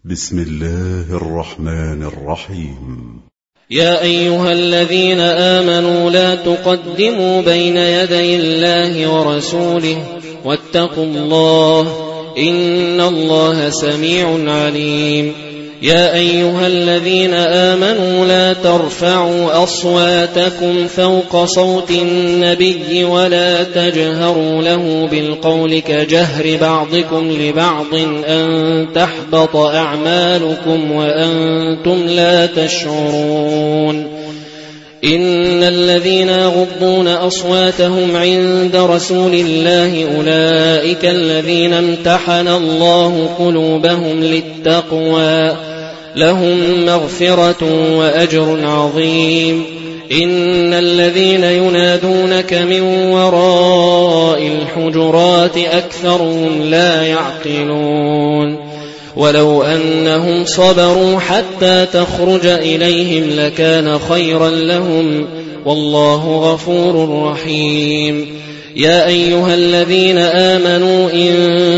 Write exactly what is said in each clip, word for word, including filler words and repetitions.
بسم الله الرحمن الرحيم. يا أيها الذين آمنوا لا تقدموا بين يدي الله ورسوله واتقوا الله إن الله سميع عليم. يا أيها الذين آمنوا لا ترفعوا أصواتكم فوق صوت النبي ولا تجهروا له بالقول كجهر بعضكم لبعض أن تحبط أعمالكم وأنتم لا تشعرون. إن الذين يغضون أصواتهم عند رسول الله أولئك الذين امتحن الله قلوبهم للتقوى لهم مغفرة وأجر عظيم. إن الذين ينادونك من وراء الحجرات أكثرهم لا يعقلون. ولو أنهم صبروا حتى تخرج إليهم لكان خيرا لهم والله غفور رحيم. يا أيها الذين آمنوا إن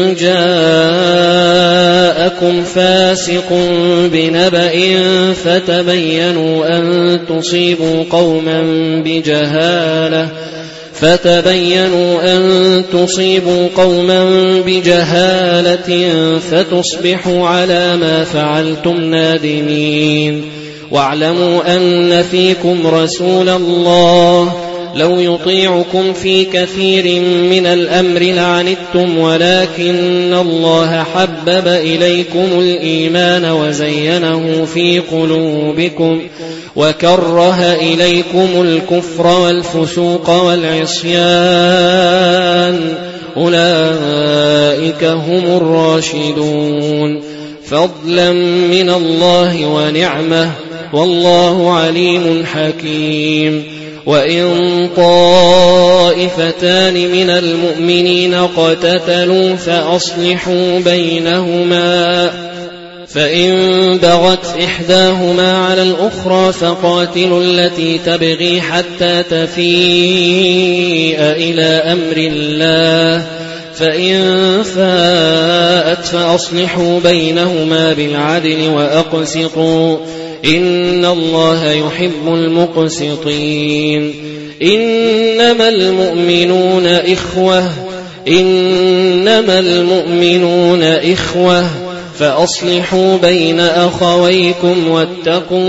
جاءكم فاسق بنبأ فتبينوا أن تصيبوا قوما بجهالة فتبينوا أن تصيبوا قوما بجهالة فتصبحوا على ما فعلتم نادمين. واعلموا أن فيكم رسول الله لو يطيعكم في كثير من الأمر لعنتم ولكن الله حبب إليكم الإيمان وزينه في قلوبكم وكره إليكم الكفر والفسوق والعصيان أولئك هم الراشدون فضلا من الله ونعمة والله عليم حكيم. وإن طائفتان من المؤمنين اقتتلوا فأصلحوا بينهما فإن بغت إحداهما على الأخرى فقاتلوا التي تبغي حتى تفيء إلى أمر الله فإن فاءت فأصلحوا بينهما بالعدل وأقسطوا إن الله يحب المقسطين. إنما المؤمنون إخوة إنما المؤمنون إخوة فأصلحوا بين أخويكم واتقوا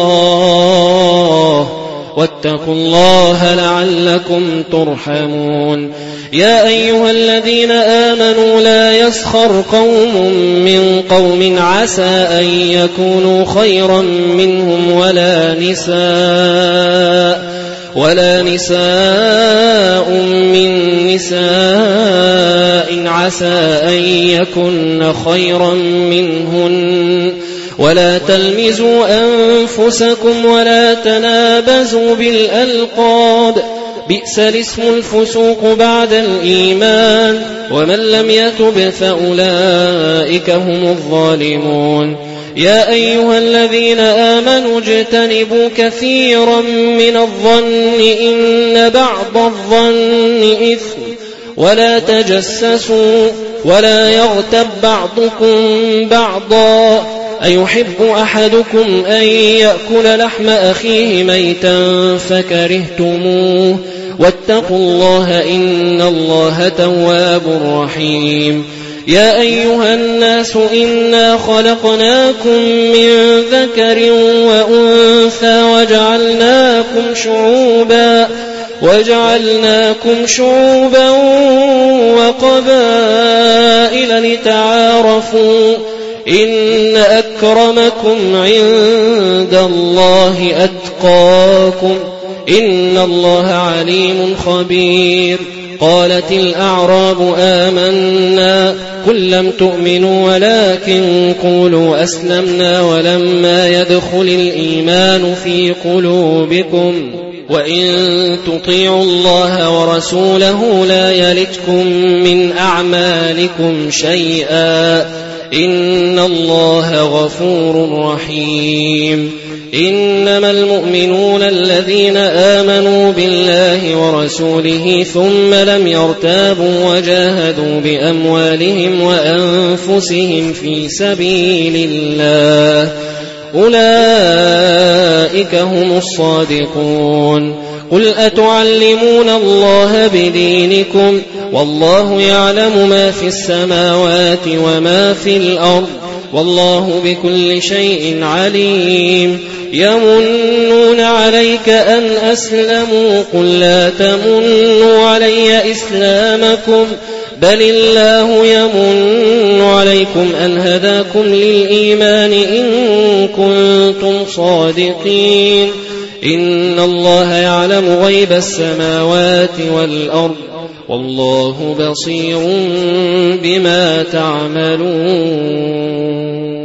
الله واتقوا الله لعلكم ترحمون. يا أيها الذين آمنوا لا يسخر قوم من قوم عسى أن يكونوا خيرا منهم ولا نساء ولا نساء من نساء عسى أن يكن خيرا منهن ولا تلمزوا أنفسكم ولا تنابزوا بالألقاب بئس الاسم الفسوق بعد الإيمان ومن لم يتب فأولئك هم الظالمون. يا أيها الذين آمنوا اجتنبوا كثيرا من الظن إن بعض الظن إثم ولا تجسسوا ولا يغتب بعضكم بعضا أيحب أحدكم أن يأكل لحم أخيه ميتا فكرهتموه واتقوا الله إن الله تواب رحيم. يا أيها الناس إنا خلقناكم من ذكر وأنثى وجعلناكم شعوبا وجعلناكم شعوبا وقبائل لتعارفوا إن أكرمكم عند الله أتقاكم إن الله عليم خبير. قالت الأعراب آمنا قل لم تؤمنوا ولكن قولوا أسلمنا ولما يدخل الإيمان في قلوبكم وإن تطيعوا الله ورسوله لا يلتكم من أعمالكم شيئا إن الله غفور رحيم. إنما المؤمنون الذين آمنوا بالله ورسوله ثم لم يرتابوا وجاهدوا بأموالهم وأنفسهم في سبيل الله أولئك هم الصادقون. قل أتعلمون الله بدينكم والله يعلم ما في السماوات وما في الأرض والله بكل شيء عليم. يمنون عليك أن أسلموا قل لا تمنوا علي إسلامكم بل الله يمن عليكم أن هداكم للإيمان إن كنتم صادقين. إن الله يعلم غيب السماوات والأرض والله بصير بما تعملون.